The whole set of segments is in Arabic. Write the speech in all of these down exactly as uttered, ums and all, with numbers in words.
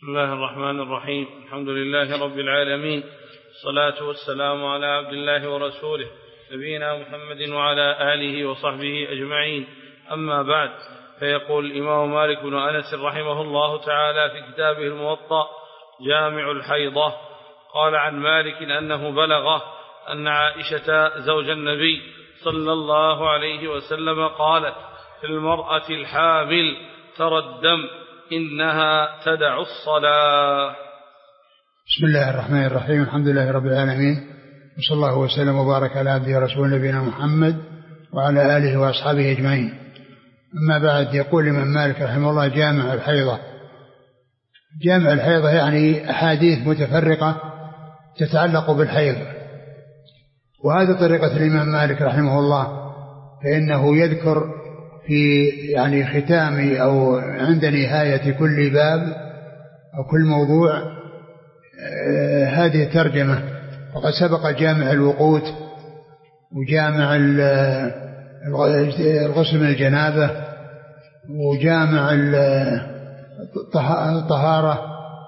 بسم الله الرحمن الرحيم. الحمد لله رب العالمين، الصلاة والسلام على عبد الله ورسوله نبينا محمد وعلى آله وصحبه أجمعين. أما بعد، فيقول الإمام مالك بن أنس رحمه الله تعالى في كتابه الموطأ جامع الحيضة: قال عن مالك أنه بلغه أن عائشة زوج النبي صلى الله عليه وسلم قالت: في المرأة الحامل ترى الدم إنها تدع الصلاة. بسم الله الرحمن الرحيم. الحمد لله رب العالمين، وصلى الله وسلم وبارك على عبده ورسوله نبينا محمد وعلى آله وأصحابه أجمعين. أما بعد، يقول الإمام مالك رحمه الله: جامع الحيضة. جامع الحيضة يعني أحاديث متفرقة تتعلق بالحيض، وهذا طريقة الإمام مالك رحمه الله، فإنه يذكر في يعني ختام أو عند نهاية كل باب أو كل موضوع آه هذه الترجمة. وقد سبق جامع الوقوت، وجامع الغسل من الجنابة، وجامع الطهارة،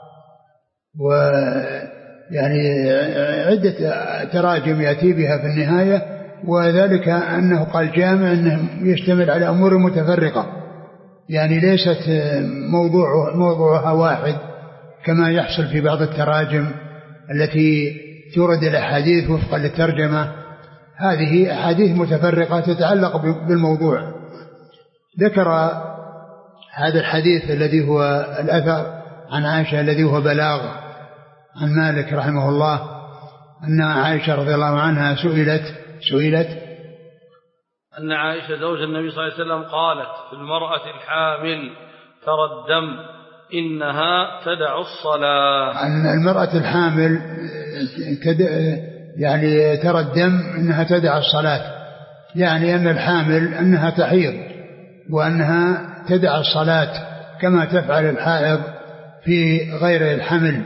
ويعني عدة تراجم يأتي بها في النهاية. وذلك أنه قال جامع أنه يشتمل على أمور متفرقة، يعني ليست موضوع موضوعها واحد كما يحصل في بعض التراجم التي تورد الأحاديث وفقا للترجمة. هذه أحاديث متفرقة تتعلق بالموضوع. ذكر هذا الحديث الذي هو الأثر عن عائشة الذي هو بلاغ عن مالك رحمه الله، أن عائشة رضي الله عنها سئلت سئلت أن عائشة زوج النبي صلى الله عليه وسلم قالت: في المرأة الحامل ترى الدم إنها تدع الصلاة. أن المرأة الحامل يعني ترى الدم إنها تدع الصلاة، يعني أن الحامل أنها تحيض وأنها تدع الصلاة كما تفعل الحائض في غير الحمل.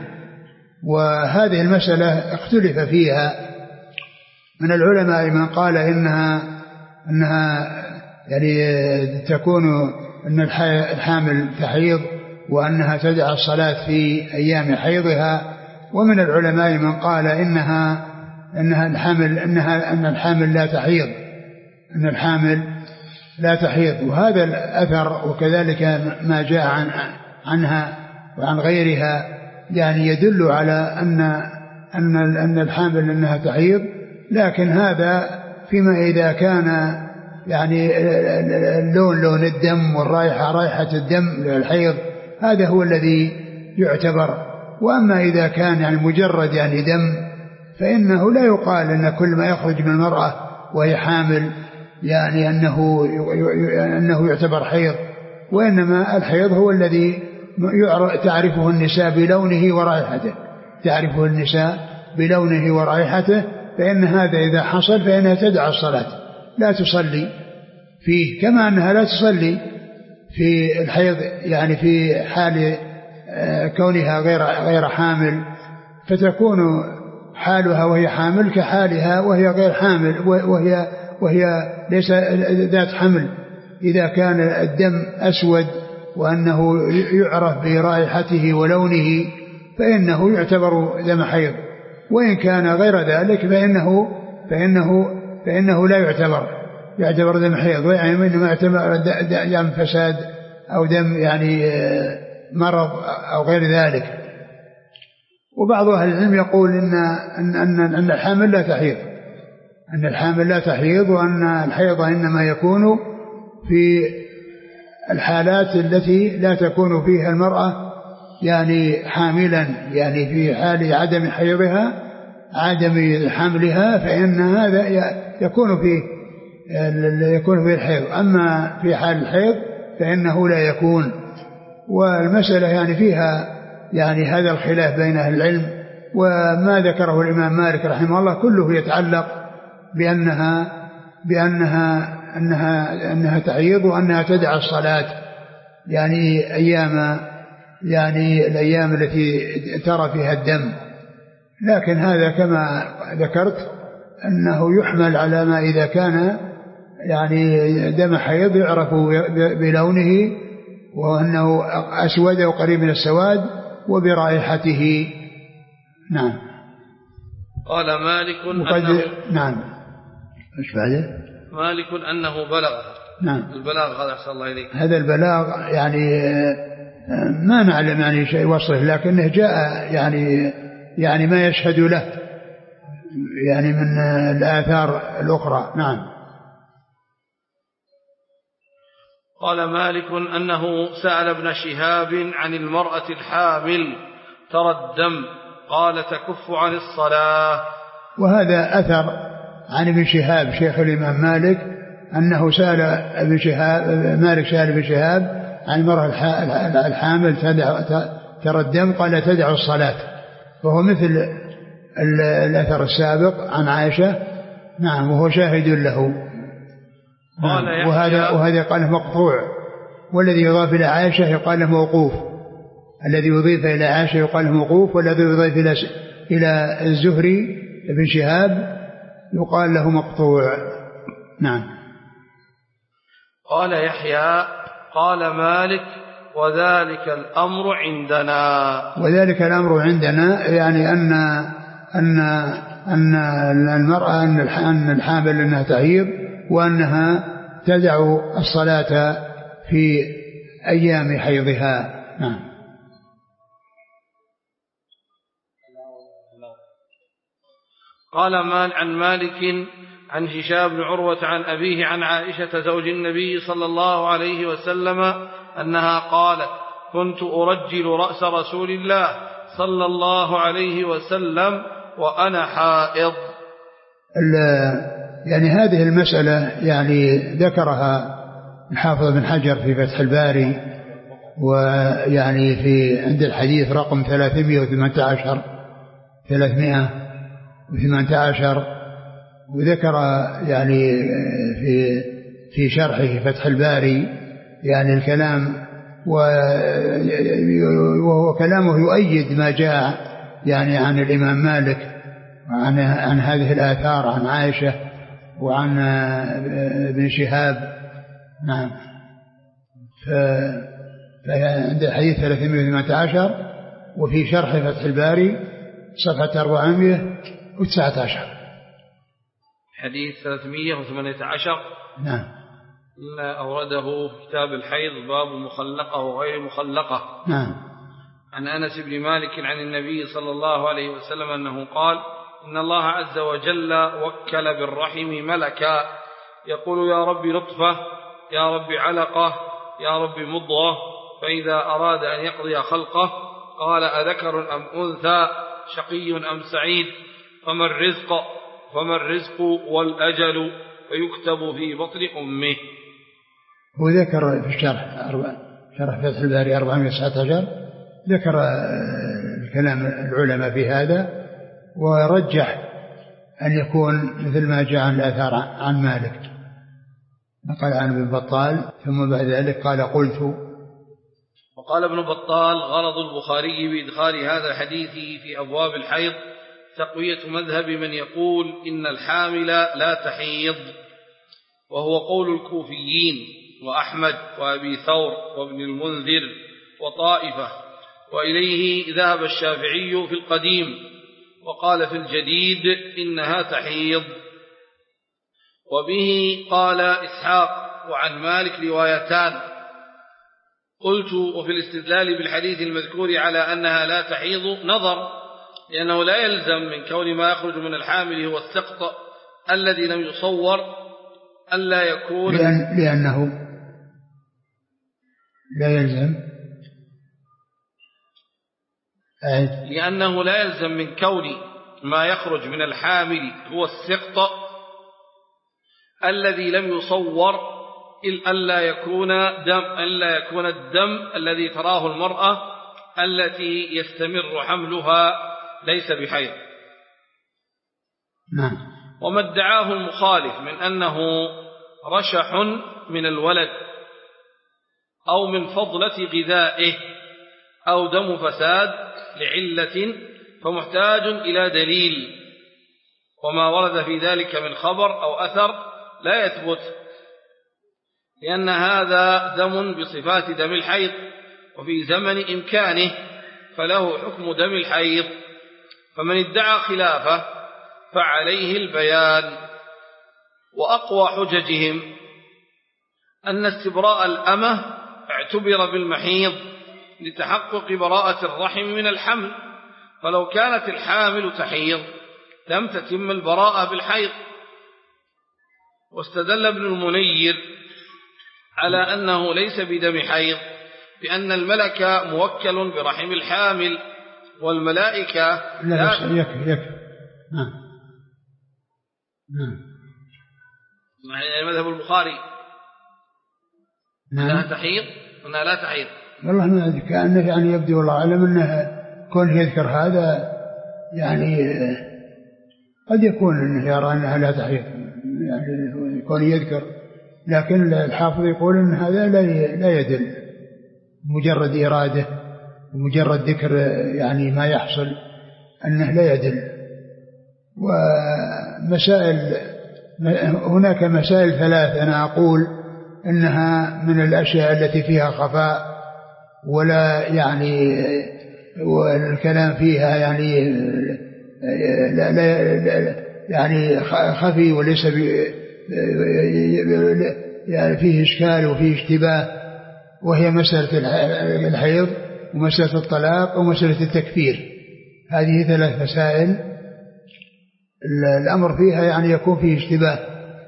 وهذه المسألة اختلف فيها من العلماء من قال إنها أنها يعني تكون أن الحامل تحيض وأنها تدع الصلاة في أيام حيضها، ومن العلماء من قال إنها أنها الحامل أنها أن الحامل لا تحيض أن الحامل لا تحيض. وهذا الأثر وكذلك ما جاء عن عنها وعن غيرها يعني يدل على أن أن أن الحامل أنها تحيض، لكن هذا فيما إذا كان يعني اللون لون الدم والرائحة رائحة الدم للحيض، هذا هو الذي يعتبر. وأما إذا كان يعني مجرد يعني دم، فإنه لا يقال أن كل ما يخرج من المرأة وهي حامل يعني أنه أنه يعتبر حيض، وإنما الحيض هو الذي تعرفه النساء بلونه ورائحته تعرفه النساء بلونه ورائحته فإن هذا إذا حصل فإنها تدع الصلاة، لا تصلي فيه، كما أنها لا تصلي في الحيض يعني في حال كونها غير غير حامل، فتكون حالها وهي حامل كحالها وهي غير حامل وهي وهي ليس ذات حمل. إذا كان الدم أسود وأنه يعرف برائحته ولونه فإنه يعتبر دم حيض، وإن كان غير ذلك فإنه فإنه فإنه لا يعتبر يعتبر دم حيض، يعني إنما يعتبر دم فساد أو دم يعني مرض أو غير ذلك. وبعض أهل العلم يقول إن أن أن أن الحامل لا تحيض أن الحامل لا تحيض وأن الحيض إنما يكون في الحالات التي لا تكون فيها المرأة يعني حاملا، يعني في حال عدم حيضها عدم حملها، فإن هذا يكون فيه يكون فيه الحيض. أما في حال الحيض فإنه لا يكون. والمسألة يعني فيها يعني هذا الخلاف بين أهل العلم، وما ذكره الإمام مالك رحمه الله كله يتعلق بأنها بأنها أنها أنها تحيض وأنها تدع الصلاة، يعني أيام يعني الأيام التي ترى فيها الدم. لكن هذا كما ذكرت أنه يحمل على ما إذا كان يعني دم حيض يعرف بلونه وأنه أسود وقريب من السواد، وبرائحته. نعم. قال مالك أنه نعم إيش بعده؟ مالك أنه بلغ. نعم. البلاغ هذا أحسن الله إليك. هذا البلاغ يعني ما نعلم يعني شيء وصله، لكنه جاء يعني يعني ما يشهد له يعني من الآثار الأخرى. نعم. قال مالك أنه سأل ابن شهاب عن المرأة الحامل ترى الدم قال تكف عن الصلاة. وهذا أثر عن ابن شهاب شيخ الإمام مالك أنه سأل ابن شهاب مالك سأل ابن شهاب عن المرأة الحامل ترى الدم قال تدع الصلاة، وهو مثل الأثر السابق عن عائشة. نعم. وهو شاهد له. نعم. وهذا وهذا قال مقطوع، والذي يضاف إلى عائشة يقال له موقوف، الذي يضيف إلى عائشة يقال له موقوف، والذي يضيف إلى إلى الزهري ابن شهاب يقال له مقطوع. نعم. قال يحيى قال مالك وذلك الأمر عندنا. وذلك الأمر عندنا يعني أن أن أن المرأة أن الحامل أنها تعير وأنها تدع الصلاة في أيام حيضها. نعم. قال مال عن مالك عن هشام بن عروة عن أبيه عن عائشة زوج النبي صلى الله عليه وسلم أنها قالت كنت أرجل رأس رسول الله صلى الله عليه وسلم وأنا حائض. يعني هذه المسألة يعني ذكرها الحافظ بن حجر في فتح الباري، ويعني في عند الحديث رقم ثلاثمائة وثمانية عشر ثلاثمائة وثمانية عشر، وذكر يعني في في شرحه فتح الباري يعني الكلام، وهو كلامه يؤيد ما جاء يعني عن الإمام مالك عن عن هذه الآثار عن عائشة وعن ابن شهاب. نعم. فعند الحديث ثلاثمائة وثمانية عشر، وفي شرح فتح الباري صفحة أربعمائة وتسعة عشر حديث ثلاثمائة وثمانية عشر. نعم. أورده في كتاب الحيض باب مخلقة وغير مخلقة. نعم. عن أنس بن مالك عن النبي صلى الله عليه وسلم أنه قال إن الله عز وجل وكل بالرحم ملكا يقول يا رب نطفة يا رب علقة يا رب مضغة، فإذا أراد أن يقضي خلقه قال أذكر أم أنثى شقي أم سعيد، فما الرزق فما الرزق والأجل فيكتب في بطن أمه. وذكر في الشرح شرح فتح الباري أربعمائة وتسعة عشر ذكر الكلام العلماء في هذا، ورجح أن يكون مثل ما جاء عن الآثار عن مالك. نقل عن ابن بطال ثم بعد ذلك قال قلت. وقال ابن بطال غرض البخاري بإدخال هذا الحديث في أبواب الحيض تقوية مذهب من يقول إن الحامل لا تحيض، وهو قول الكوفيين وأحمد وأبي ثور وابن المنذر وطائفة، وإليه ذهب الشافعي في القديم، وقال في الجديد إنها تحيض. وبه قال إسحاق وعن مالك روايتان. قلت وفي الاستدلال بالحديث المذكور على أنها لا تحيض نظر، لأنه لا يلزم من كون ما يخرج من الحامل هو السقط الذي لم يصور ألا يكون لأن لأنه لا يلزم لأنه لا يلزم من كون ما يخرج من الحامل هو السقط الذي لم يصور ألا يكون دم ألا يكون الدم الذي تراه المرأة التي يستمر حملها ليس بحيض. نعم. وما ادعاه المخالف من أنه رشح من الولد أو من فضلة غذائه أو دم فساد لعلة فمحتاج إلى دليل، وما ورد في ذلك من خبر أو أثر لا يثبت، لأن هذا دم بصفات دم الحيض وفي زمن إمكانه، فله حكم دم الحيض، فمن ادعى خلافه فعليه البيان. وأقوى حججهم أن استبراء الأمة اعتبر بالمحيض لتحقق براءة الرحم من الحمل، فلو كانت الحامل تحيض لم تتم البراءة بالحيض. واستدل ابن المنير على أنه ليس بدم حيض بأن الملك موكل برحم الحامل، والملائكة لا, لا يكفي يكفي نعم نعم مذهب البخاري نعم. أنها تحيض أنها لا تحيض. والله ما أدري، كأنه يعني يبدو والله أعلم أنه كون يذكر هذا يعني قد يكون أنه يرى أنها لا تحيض، يعني كون يذكر، لكن الحافظ يقول أن هذا لا يدل، مجرد إرادة ومجرد ذكر يعني ما يحصل أنه لا يدل. ومسائل هناك مسائل ثلاث أنا أقول أنها من الأشياء التي فيها خفاء ولا يعني والكلام فيها يعني لا لا يعني خفي وليس يعني فيه إشكال وفيه اشتباه، وهي مسألة الحيض ومسألة الطلاق ومسألة التكفير. هذه ثلاث مسائل الأمر فيها يعني يكون فيه اشتباه،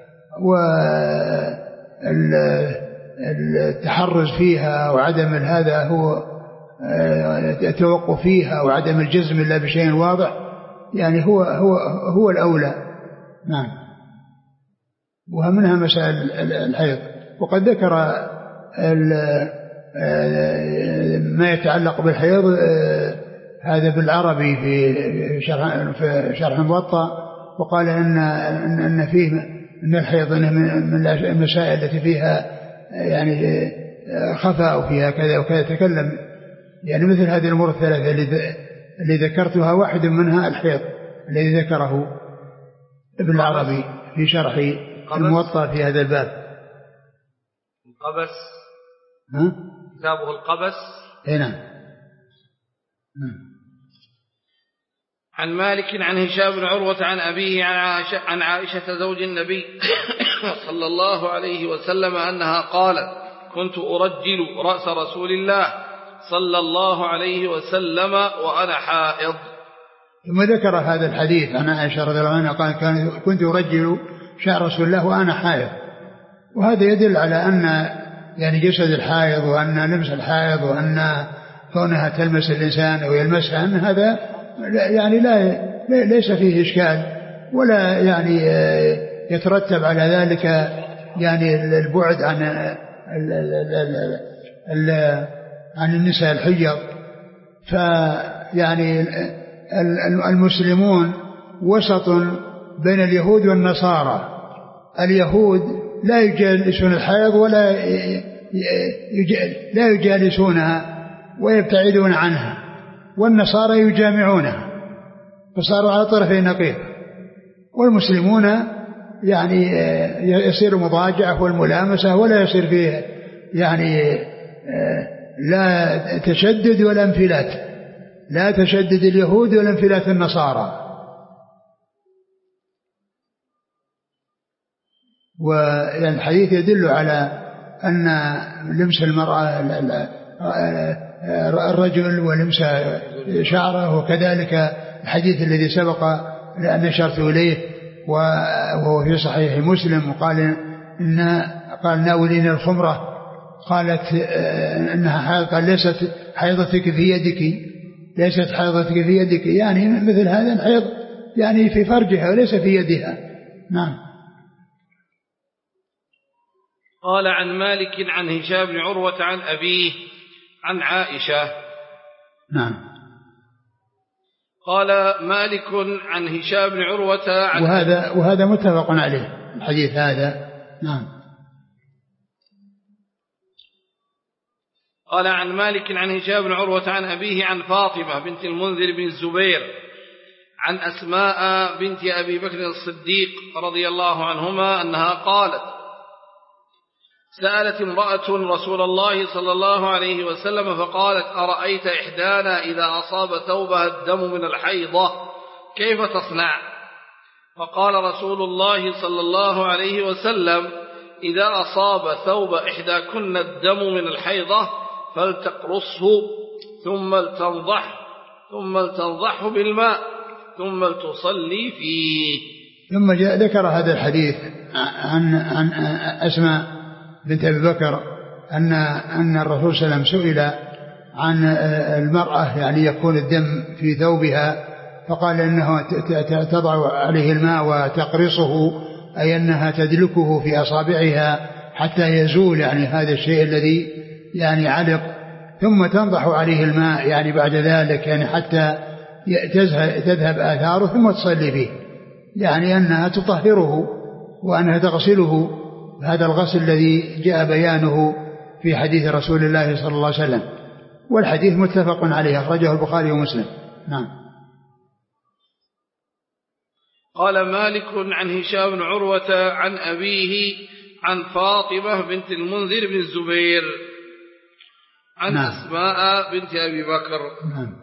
والتحرز فيها وعدم هذا هو التوقف فيها وعدم الجزم إلا بشيء واضح، يعني هو هو هو الأولى. نعم. ومنها مسائل الحيض. وقد ذكر ما يتعلق بالحيض هذا بالعربي في شرح في شرح الموطأ، وقال ان ان فيه ان الحيض من المسائل التي فيها يعني خفاء وفيها كذا وكذا. تكلم يعني مثل هذه الامور الثلاثه اللي ذكرتها، واحد منها الحيض الذي ذكره ابن العربي في شرح الموطأ في هذا الباب. القبس ها كتابه القبس. اي نعم. عن مالك عن هشام بن عروة عن أبيه عن عائشة, عن عائشة زوج النبي صلى الله عليه وسلم أنها قالت: كنت أرجل رأس رسول الله صلى الله عليه وسلم وأنا حائض. ثم ذكر هذا الحديث عن عائشة رضي الله عنها قال: كنت أرجل شعر رسول الله وأنا حائض. وهذا يدل على أن يعني جسد الحائض وأن لمس الحائض وأن كونها تلمس الإنسان أو يلمسها أن هذا يعني لا ليس فيه إشكال، ولا يعني يترتب على ذلك يعني البعد عن عن النساء الحجر. فيعني المسلمون وسط بين اليهود والنصارى. اليهود لا يجالسون الحائض ولا لا يجالسونها ويبتعدون عنها، والنصارى يجامعونها، فصاروا على طرفي نقيض. والمسلمون يعني يصير مضاجعة والملامسة، ولا يصير فيه يعني لا تشدد ولا انفلات، لا تشدد اليهود ولا انفلات النصارى. والحديث يدل على أن لمس المرأة الرجل ولمس شعره، وكذلك الحديث الذي سبق لأن أشرت إليه وهو في صحيح مسلم، وقال إن قال: ناولين الخمرة. قالت إنها حائض، قال: ليست حيضتك في يدك، ليست حيضتك في يدك، يعني مثل هذا الحيض يعني في فرجها وليس في يدها. نعم. قال: عن مالك عن هشام بن عروة عن أبيه عن عائشة. نعم. قال مالك عن هشام بن عروة عن وهذا وهذا متفق عليه الحديث هذا. نعم. قال: عن مالك عن هشام بن عروة عن أبيه عن فاطمة بنت المنذر بن الزبير عن أسماء بنت أبي بكر الصديق رضي الله عنهما أنها قالت: سألت امرأة رسول الله صلى الله عليه وسلم فقالت أرأيت إحدانا إذا أصاب ثوبها الدم من الحيضة كيف تصنع؟ فقال رسول الله صلى الله عليه وسلم إذا أصاب ثوب إحداكن الدم من الحيضة فلتقرصه ثم لتنضح ثم لتنضحه بالماء ثم لتصلي فيه. ثم جاء ذكر هذا الحديث عن عن أسماء بنت أبي بكر أن أن الرسول صلى الله عليه وسلم سئل عن المرأة يعني يكون الدم في ثوبها فقال إنه تضع عليه الماء وتقرصه أي أنها تدلكه في أصابعها حتى يزول يعني هذا الشيء الذي يعني علق ثم تنضح عليه الماء يعني بعد ذلك يعني حتى تذهب آثاره ثم تصلي فيه يعني أنها تطهره وأنها تغسله هذا الغسل الذي جاء بيانه في حديث رسول الله صلى الله عليه وسلم والحديث متفق عليه أخرجه البخاري ومسلم. نعم. قال مالك عن هشام بن عروة عن أبيه عن فاطمة بنت المنذر بن الزبير عن نعم. أسماء بنت أبي بكر. نعم.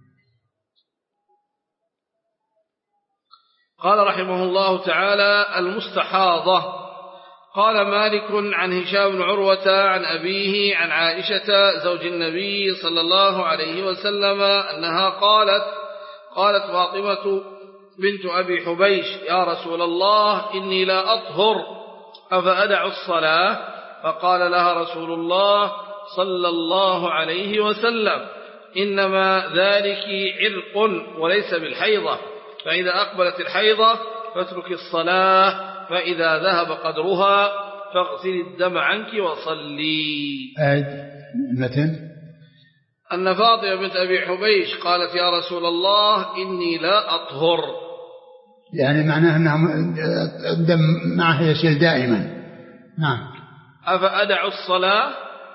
قال رحمه الله تعالى المستحاضة. قال مالك عن هشام بن عروة عن أبيه عن عائشة زوج النبي صلى الله عليه وسلم أنها قالت قالت فاطمة بنت أبي حبيش يا رسول الله إني لا أطهر أفأدع الصلاة؟ فقال لها رسول الله صلى الله عليه وسلم إنما ذلك عرق وليس بالحيضة فإذا أقبلت الحيضة فاترك الصلاة فإذا ذهب قدرها فاغسل الدم عنك وصلي. المتن أن فاطمة بنت أبي حبيش قالت يا رسول الله إني لا أطهر يعني معناه أنه الدم معه يسيل دائما. نعم. أفأدع الصلاة؟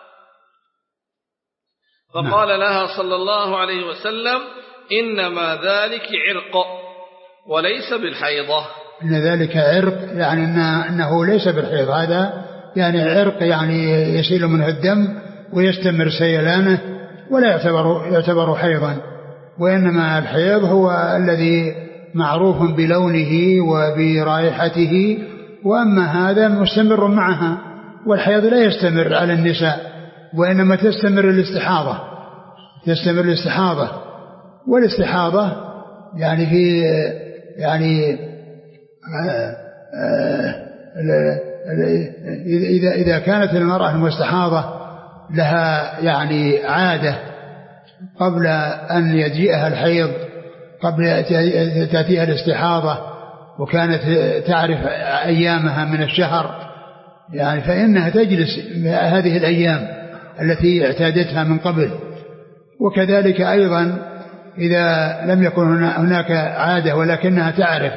فقال نعم. لها صلى الله عليه وسلم إنما ذلك عرق وليس بالحيضة. إن ذلك عرق يعني أنه ليس بالحيض هذا يعني عرق يعني يسيل منه الدم ويستمر سيلانه ولا يعتبر, يعتبر حيضا وإنما الحيض هو الذي معروف بلونه وبرائحته وأما هذا مستمر معها والحيض لا يستمر على النساء وإنما تستمر الاستحاضة تستمر الاستحاضة والاستحاضة يعني في يعني آآ آآ إذا إذا كانت المرأة المستحاضة لها يعني عادة قبل أن يجيئها الحيض قبل تأتيها الاستحاضة وكانت تعرف أيامها من الشهر يعني فإنها تجلس هذه الأيام التي اعتادتها من قبل. وكذلك أيضا إذا لم يكن هناك عادة ولكنها تعرف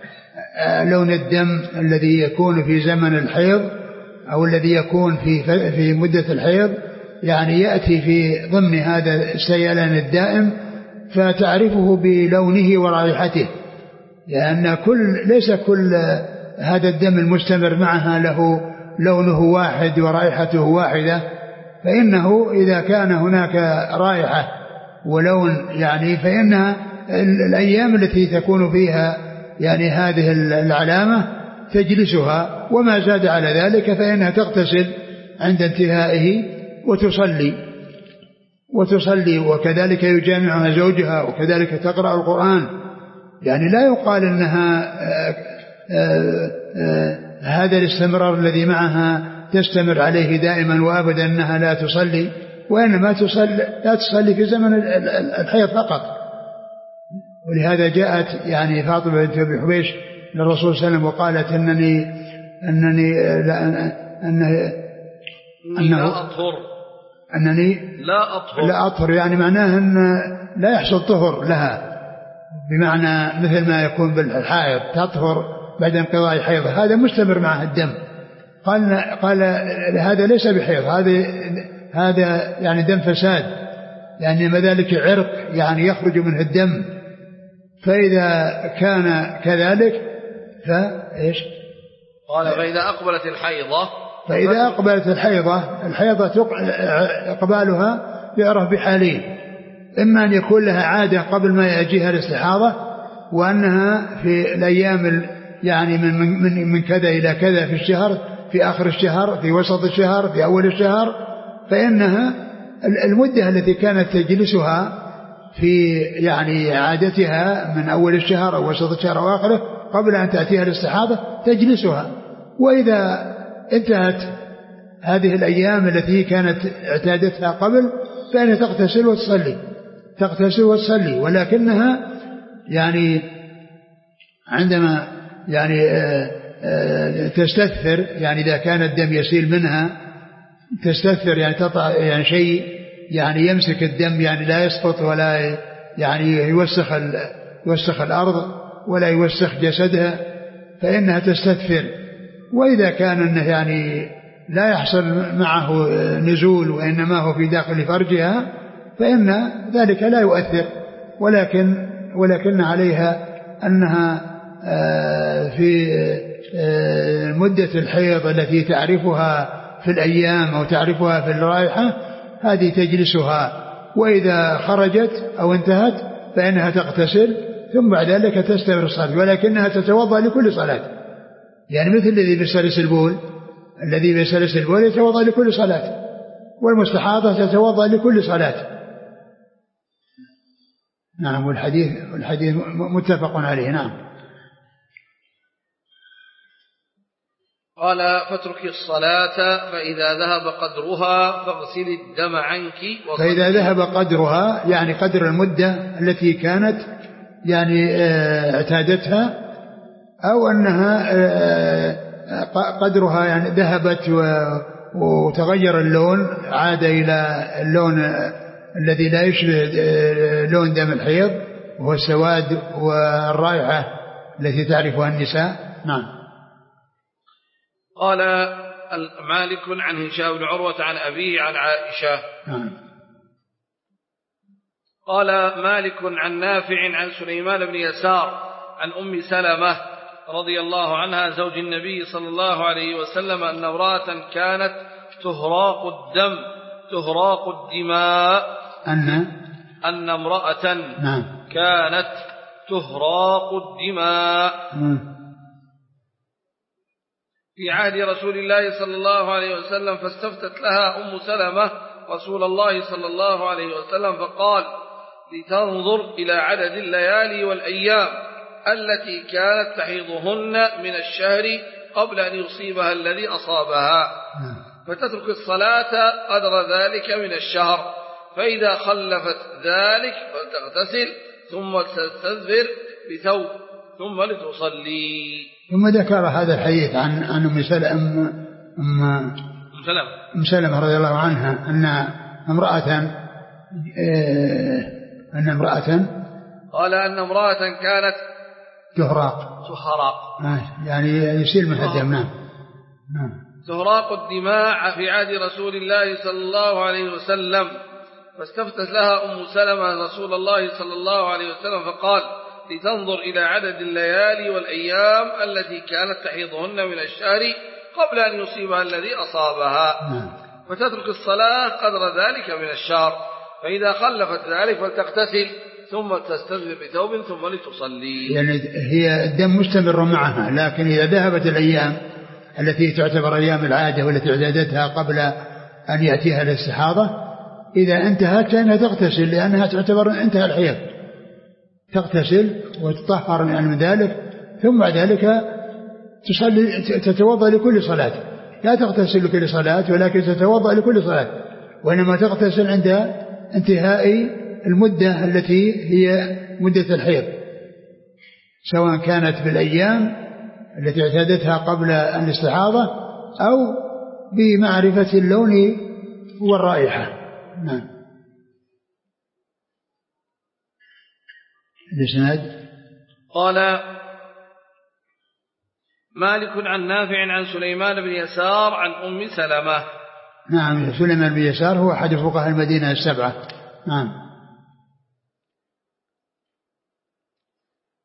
لون الدم الذي يكون في زمن الحيض أو الذي يكون في في مدة الحيض يعني يأتي في ضمن هذا السيلان الدائم فتعرفه بلونه ورائحته لأن كل ليس كل هذا الدم المستمر معها له لونه واحد ورائحته واحدة فإنه إذا كان هناك رائحة ولون يعني فإنها الأيام التي تكون فيها يعني هذه العلامة تجلسها وما زاد على ذلك فإنها تغتسل عند انتهائه وتصلي وتصلي وكذلك يجامعها زوجها وكذلك تقرأ القرآن يعني لا يقال أنها آآ آآ آآ هذا الاستمرار الذي معها تستمر عليه دائما وأبدا أنها لا تصلي وإنما تصلي لا تصلي في زمن الحيض فقط. ولهذا جاءت يعني فاطمة بنت أبي حبيش للرسول صلى الله عليه وسلم وقالت أنني أنني لا أنه أنه لا أطهر أنني لا أطهر لا أطهر يعني معناه أن لا يحصل طهر لها بمعنى مثل ما يكون بالحائض تطهر بعد انقضاء حيضها هذا مستمر معها الدم. قال قال هذا ليس بحيض هذا هذا يعني دم فساد لأن ما ذلك عرق يعني يخرج منه الدم فإذا كان كذلك فإيش قال فإذا أقبلت الحيضة فإذا أقبلت الحيضة الحيضة إقبالها يعرف بحالين: إما أن يكون لها عادة قبل ما يأتيها الاستحاضة، وأنها في الأيام يعني من, من, من كذا إلى كذا في الشهر، في آخر الشهر، في وسط الشهر، في أول الشهر، فإنها المدة التي كانت تجلسها في يعني عادتها من أول الشهر أو وسط الشهر أو آخره قبل أن تأتيها الاستحاضة تجلسها. وإذا انتهت هذه الأيام التي كانت اعتادتها قبل فإنها تغتسل وتصلي تغتسل وتصلي ولكنها يعني عندما يعني تستثر، يعني إذا كان الدم يسيل منها تستثر، يعني تطع يعني شيء يعني يمسك الدم، يعني لا يسقط ولا يعني يوسخ يوسخ الأرض ولا يوسخ جسدها، فإنها تستثفر. وإذا كان أنه يعني لا يحصل معه نزول وإنما هو في داخل فرجها فإن ذلك لا يؤثر، ولكن ولكن عليها أنها في مدة الحيض التي تعرفها في الأيام أو تعرفها في الرائحة هذه تجلسها، وإذا خرجت أو انتهت فإنها تغتسل ثم بعد ذلك تستمر الصلاة، ولكنها تتوضأ لكل صلاة، يعني مثل الذي بيسلس البول الذي بيسلس البول يتوضأ لكل صلاة، والمستحاضة تتوضأ لكل صلاة. نعم. والحديث الحديث متفق عليه. نعم. قال: فاتركي الصلاة فإذا ذهب قدرها فاغسلي الدم عنك. فإذا ذهب قدرها يعني قدر المدة التي كانت يعني اعتادتها، أو أنها قدرها يعني ذهبت وتغير اللون، عاد إلى اللون الذي لا يشبه لون دم الحيض وهو السواد والرائحة التي تعرفها النساء. نعم. قال مالك عن هشام بن عروة عن أبيه عن عائشة. نعم. قال مالك عن نافع عن سليمان بن يسار عن أم سلمة رضي الله عنها زوج النبي صلى الله عليه وسلم أن امرأة كانت تهراق الدم تهراق الدماء أن أن امرأة نعم. كانت تهراق الدماء م. في عهد رسول الله صلى الله عليه وسلم، فاستفتت لها أم سلمة رسول الله صلى الله عليه وسلم فقال: لتنظر إلى عدد الليالي والأيام التي كانت تحيضهن من الشهر قبل أن يصيبها الذي أصابها، فتترك الصلاة قدر ذلك من الشهر، فإذا خلفت ذلك فلتغتسل ثم تستدبر بثوب ثم لتصلي. ثم ذكر هذا الحديث عن عن أم سلمة أم أم سلمة رضي الله عنها أن امرأة أن امرأة قال أن امرأة كانت تهراق تهراق يعني يسيل من الدم. نعم. تهراق الدماء في عهد رسول الله صلى الله عليه وسلم، فاستفتت لها أم سلمة رسول الله صلى الله عليه وسلم فقال: لتنظر إلى عدد الليالي والأيام التي كانت تحيضهن من الشهر قبل أن يصيبها الذي أصابها، فتترك الصلاة قدر ذلك من الشهر، فإذا خلفت ذلك فلتغتسل ثم تستدبر بثوب ثم لتصلي. يعني هي الدم مستمر معها، لكن إذا ذهبت الأيام التي تعتبر أيام العادة والتي اعتادتها قبل أن يأتيها الاستحاضة، إذا انتهت فإنها تغتسل لأنها تعتبر انتهى الحيض، تغتسل وتطهر من ذلك، ثم بعد ذلك تصلي تتوضأ لكل صلاة، لا تغتسل لكل صلاة ولكن تتوضأ لكل صلاة، وإنما تغتسل عند انتهاء المدة التي هي مدة الحيض، سواء كانت في الأيام التي اعتادتها قبل الاستحاضة أو بمعرفة اللون والرائحة. نعم. الإسناد قال مالك عن نافع عن سليمان بن يسار عن أم سلمة. نعم. سليمان بن يسار هو أحد فقهاء المدينة السبعة. نعم.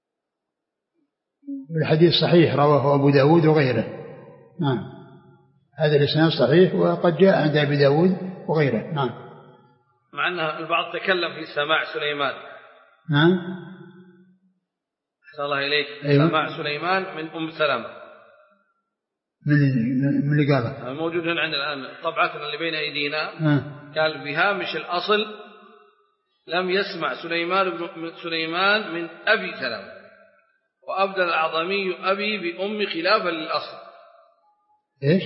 الحديث صحيح رواه أبو داود وغيره. نعم. هذا الإسناد صحيح، وقد جاء عند أبي داود وغيره. نعم. مع أن البعض تكلم في سماع سليمان. نعم. أحسن الله إليك. أيوة. سماع سليمان من أم سلمة. من من اللي قاله؟ موجود هنا عندنا الآن طبعتنا اللي بين أيدينا. آه. قال بهامش الأصل لم يسمع سليمان بن سليمان من أبي سلمة، وأبدل الأعظمي أبي بأم خلافا للأصل. إيش؟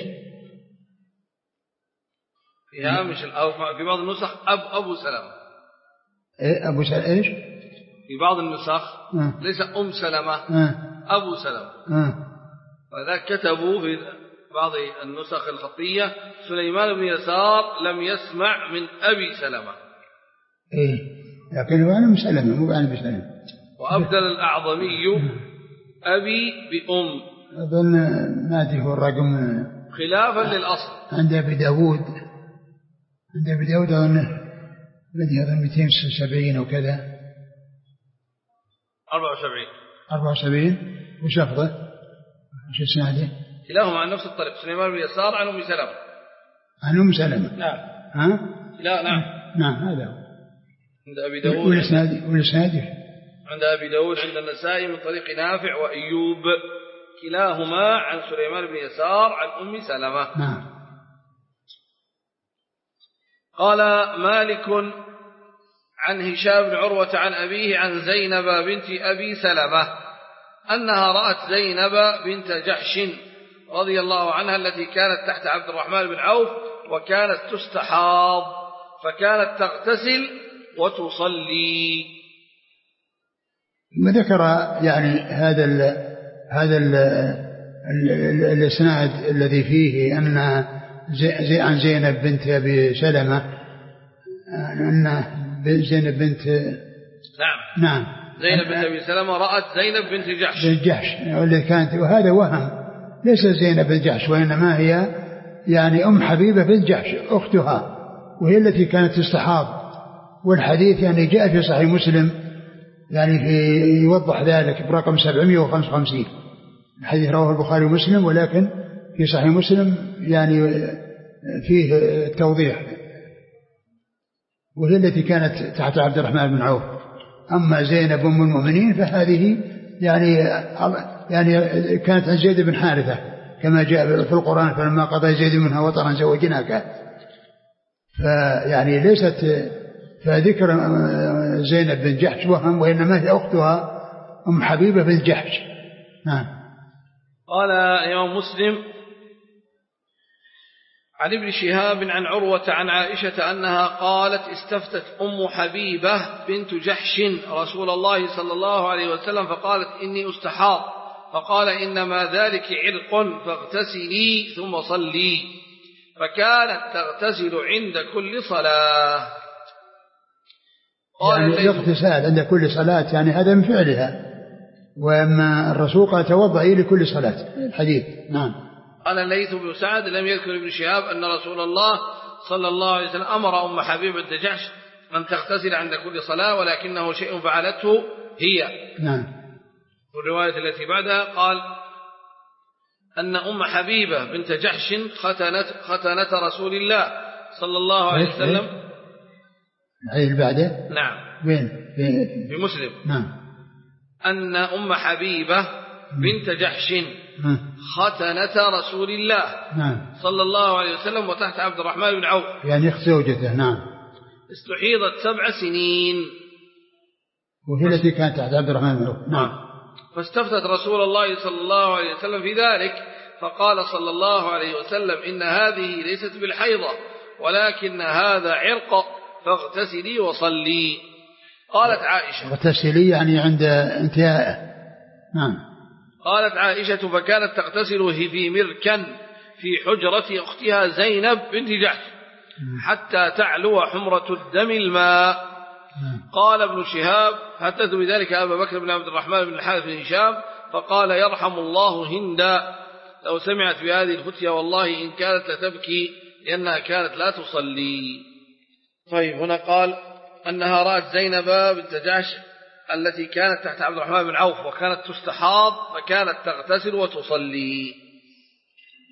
في هامش في بعض النسخ أب أبو سلمة. إيه أبو سلمة إيش؟ في بعض النسخ آه. ليس أم سلمة. آه. أبو سلمة. آه. وذلك كتبوا في بعض النسخ الخطية سليمان بن يسار لم يسمع من أبي سلمة. إيه لكن هو أنا مسلمة مو أنا بسلمة. وأبدل الأعظمي أبي بأم. أظن ما أدري هو الرقم خلافا للأصل عند أبي داود. عند أبي داود أظن الذي هذا مئتين وسبعين وكذا أربعة وسبعين أربعة وسبعين. وش لفظه؟ وش اسناده؟ كلاهما عن نفس الطريق سليمان بن يسار عن أم سلمة. عن أم سلمة. نعم. ها؟ لا نعم. نعم هذا هو. عند أبي داود. والإسناد والإسناد عند أبي داود عند النسائي من طريق نافع وأيوب كلاهما عن سليمان بن يسار عن أم سلمة. نعم. قال مالك عن هشام بن عروة عن أبيه عن زينب بنت أبي سلمة أنها رأت زينب بنت جحش رضي الله عنها التي كانت تحت عبد الرحمن بن عوف وكانت تستحاض فكانت تغتسل وتصلي. ما ذكر يعني هذا ال هذا ال الاسناد الذي فيه أن زي عن زينب بنت أبي سلمة أن زينب بنت نعم نعم زينب بنت أبي سلمة رأت زينب بنت جحش بنت جحش واللي كانت، وهذا وهم، ليس زينب بنت جحش وإنما هي يعني أم حبيبة بنت جحش أختها، وهي التي كانت تستحاض. والحديث يعني جاء في صحيح مسلم يعني في يوضح ذلك برقم سبعمائة وخمسة وخمسين. الحديث رواه البخاري ومسلم، ولكن في صحيح مسلم يعني فيه توضيح، وهي التي كانت تحت عبد الرحمن بن عوف. أما زينب أم المؤمنين فهذه يعني يعني كانت عن زيد بن حارثة كما جاء في القرآن فلما قضى زيد منها وطرا زوجناك. فيعني ليست فذكر زينب بن جحش وهم، وإنما هي أختها أم حبيبة بن جحش. نعم. قال إمام مسلم عن ابن شهاب عن عروة عن عائشة أنها قالت استفتت أم حبيبة بنت جحش رسول الله صلى الله عليه وسلم فقالت إني أستحاض، فقال إنما ذلك عرق فاغتسلي ثم صلي، فكانت تغتسل عند كل صلاة. يعني الاغتسال عند كل صلاة يعني هذا من فعلها، وأما الرسول قال توضئي لكل صلاة الحديث. نعم. قال الليث بن سعد لم يذكر ابن شهاب أن رسول الله صلى الله عليه وسلم أمر أم حبيبة بنت جحش أن تغتسل عند كل صلاة، ولكنه شيء فعلته هي. نعم. والرواية التي بعدها قال أن أم حبيبة بنت جحش ختنت ختنت رسول الله صلى الله عليه وسلم. هذه بعده. نعم. وين؟ في مسلم. نعم. أن أم حبيبة بنت جحش ختنت رسول الله نعم. صلى الله عليه وسلم وتحت عبد الرحمن بن عوف يعني أخت زوجته. نعم. استحيضت سبع سنين، وهي التي كانت تحت عبد الرحمن بن عوف. نعم. فاستفتت رسول الله صلى الله عليه وسلم في ذلك فقال صلى الله عليه وسلم إن هذه ليست بالحيضة ولكن هذا عرق فاغتسلي وصلي. قالت عائشة اغتسلي يعني عند انتهائه. نعم. قالت عائشة فكانت تغتسل في مركن في حجرة أختها زينب بنت جحش حتى تعلو حمرة الدم الماء. قال ابن شهاب حدث بذلك أبا بكر بن عبد الرحمن بن الحارث بن هشام فقال يرحم الله هندا لو سمعت بهذه الفتية والله إن كانت لتبكي لأنها كانت لا تصلي. طيب هنا قال أنها رأت زينب بنت جحش التي كانت تحت عبد الرحمن بن عوف وكانت تستحاض فكانت تغتسل وتصلي.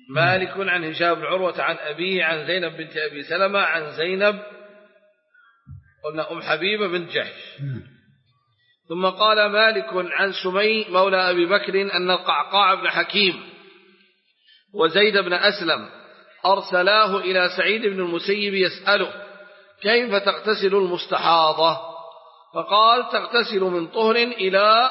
مالك عن هشام بن عروة عن أبيه عن زينب بنت أبي سلمة عن زينب قلنا أم حبيبة بنت جحش. ثم قال مالك عن سمي مولى أبي بكر أن القعقاع بن حكيم وزيد بن أسلم أرسلاه إلى سعيد بن المسيب يسأله كيف تغتسل المستحاضة؟ فقال تغتسل من طهر إلى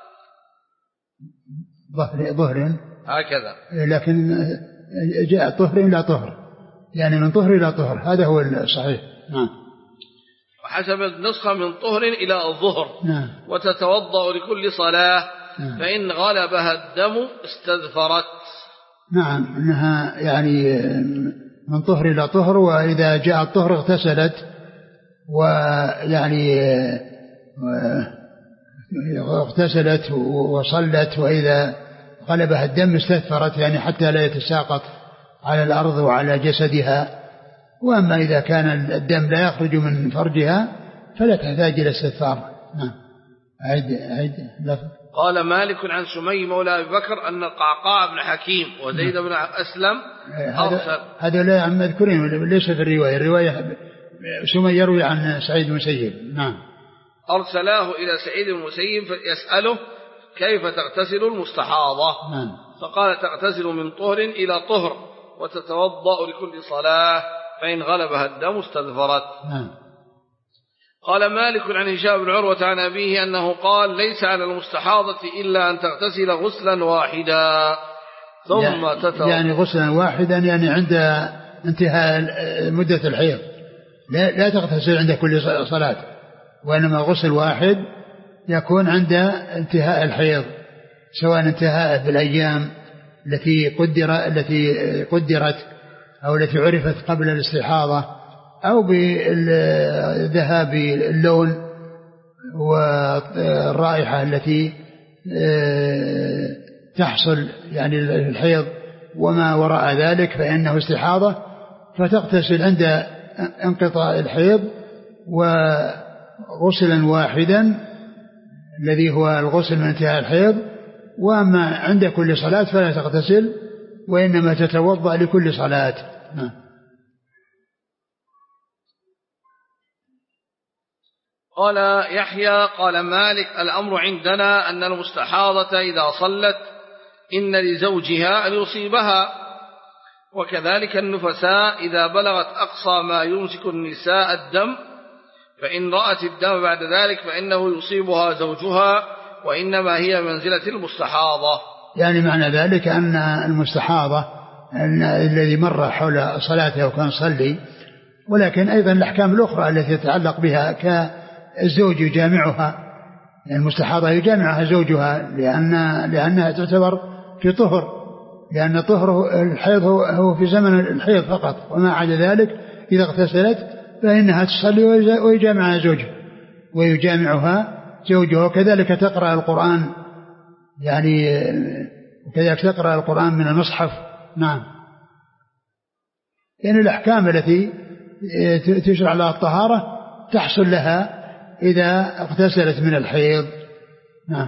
ظهر ظهر هكذا، لكن جاء طهر إلى طهر، يعني من طهر إلى طهر، هذا هو الصحيح. نعم. وحسب النسخة من طهر إلى الظهر. نعم. وتتوضأ لكل صلاة. نعم. فإن غلبها الدم استذفرت. نعم، إنها يعني من طهر إلى طهر، وإذا جاء الطهر اغتسلت، ويعني اغتسلت وصلت، وإذا غلبها الدم استثفرت، يعني حتى لا يتساقط على الأرض وعلى جسدها. وأما إذا كان الدم لا يخرج من فرجها فلا تحتاج إلى استثفار. نعم. عيد عيد لفظ. قال مالك عن سمي مولى أبي بكر أن القعقاع بن حكيم وزيد بن أسلم أرسل. هذا لا عم مذكورين ليس في الرواية. الرواية سمي يروي عن سعيد بن المسيب. نعم. أرسلاه إلى سعيد بن المسيب يسأله كيف تغتسل المستحاضة؟ نعم. فقال تغتسل من طهر إلى طهر وتتوضأ لكل صلاة، فإن غلبها الدم استذفرت. نعم. قال مالك عن هشام بن عروة عن أبيه أنه قال ليس على المستحاضة إلا أن تغتسل غسلا واحدا ثم يعني تتوضأ. يعني غسلا واحدا يعني عند انتهاء مدة الحيض، لا, لا تغتسل عند كل صلاة، وإنما غسل واحد يكون عند انتهاء الحيض، سواء انتهاء بالأيام التي قدر التي قدرت أو التي عرفت قبل الاستحاضة، أو بذهاب اللون والرائحة التي تحصل يعني الحيض وما وراء ذلك فإنه استحاضة، فتغتسل عند انقطاع الحيض وغسلا واحدا الذي هو الغسل من انتهاء الحيض. وأما عند كل صلاة فلا تغتسل، وإنما تتوضأ لكل صلاة. نعم. قال يحيى قال مالك الأمر عندنا أن المستحاضة إذا صلت إن لزوجها أن يصيبها، وكذلك النفساء إذا بلغت أقصى ما يمسك النساء الدم، فإن رأت الدم بعد ذلك فإنه يصيبها زوجها، وإنما هي منزلة المستحاضة. يعني معنى ذلك أن المستحاضة أن الذي مر حول صلاته وكان صلي، ولكن أيضا الأحكام الأخرى التي تتعلق بها كالزوج يجامعها، يعني المستحاضة يجامعها زوجها لأن لأنها تعتبر في طهر، لأن طهر الحيض هو في زمن الحيض فقط، وما عدا ذلك إذا اغتسلت فإنها تصلي ويجامعها زوجها ويجامعها زوجها. وكذلك تقرأ القرآن، يعني كذلك تقرأ القرآن من المصحف. نعم. يعني الأحكام التي تشرع لها الطهارة تحصل لها إذا اغتسلت من الحيض. نعم.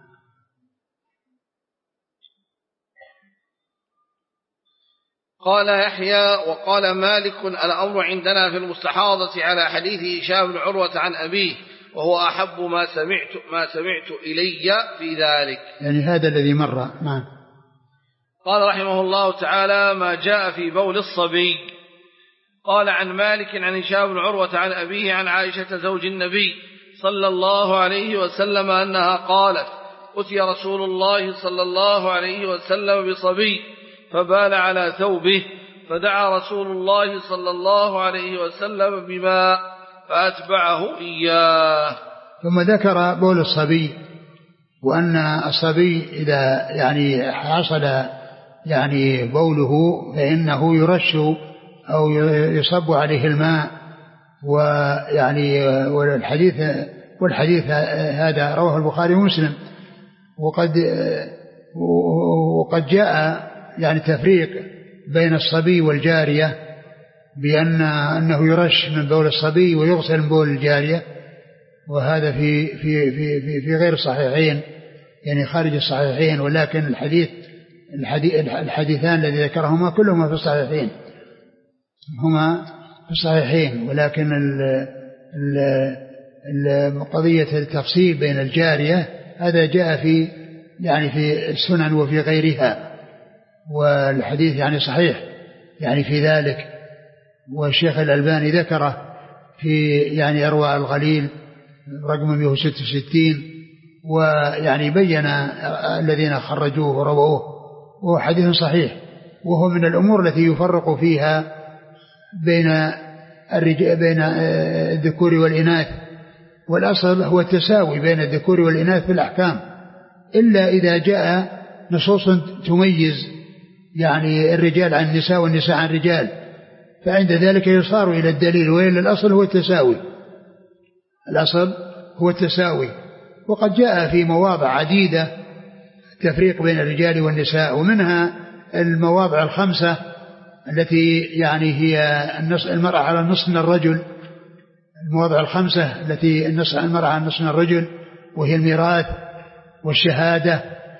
قال يحيى وقال مالك الأمر عندنا في المستحاضة على حديث هشام بن عروة عن أبيه، وهو أحب ما سمعت ما سمعت إلي في ذلك، يعني هذا الذي مر. نعم. قال رحمه الله تعالى ما جاء في بول الصبي. قال عن مالك عن هشام بن عروة عن أبيه عن عائشة زوج النبي صلى الله عليه وسلم أنها قالت أتي رسول الله صلى الله عليه وسلم بصبي فبال على ثوبه، فدعا رسول الله صلى الله عليه وسلم بماء فأتبعه إياه. ثم ذكر بول الصبي، وأن الصبي إذا يعني حصل يعني بوله فإنه يرش أو يصب عليه الماء. ويعني والحديث والحديث هذا رواه البخاري ومسلم. وقد وقد جاء يعني تفريق بين الصبي والجارية، بأن أنه يرش من بول الصبي ويغسل من بول الجارية، وهذا في في في في, في غير الصحيحين، يعني خارج الصحيحين. ولكن الحديث الحديثان الذي ذكرهما كلهما في الصحيحين، هما في الصحيحين، ولكن قضية التفصيل بين الجارية هذا جاء في يعني في السنن وفي غيرها، والحديث يعني صحيح يعني في ذلك. والشيخ الألباني ذكره في يعني أروع الغليل رقم مئة وستة وستين، ويعني بين الذين خرجوه ورووه، وهو حديث صحيح، وهو من الأمور التي يفرق فيها بين الرجال بين الذكور والإناث، والأصل هو التساوي بين الذكور والإناث في الأحكام، إلا إذا جاء نصوص تميز يعني الرجال عن النساء والنساء عن الرجال، فعند ذلك يصار إلى الدليل، وإلا الأصل هو التساوي، الأصل هو التساوي. وقد جاء في مواضع عديدة تفريق بين الرجال والنساء، ومنها المواضع الخمسة التي يعني هي المرأة على النصف من الرجل، المواضع الخمسة التي المرأة على النصف من الرجل، وهي الميراث والشهادة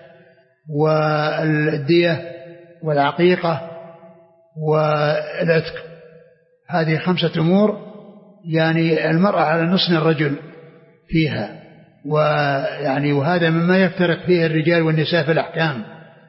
والدية والعقيقة والعتق. هذه خمسة أمور يعني المرأة على النصف من الرجل فيها، ويعني وهذا مما يفترق فيه الرجال والنساء في الأحكام.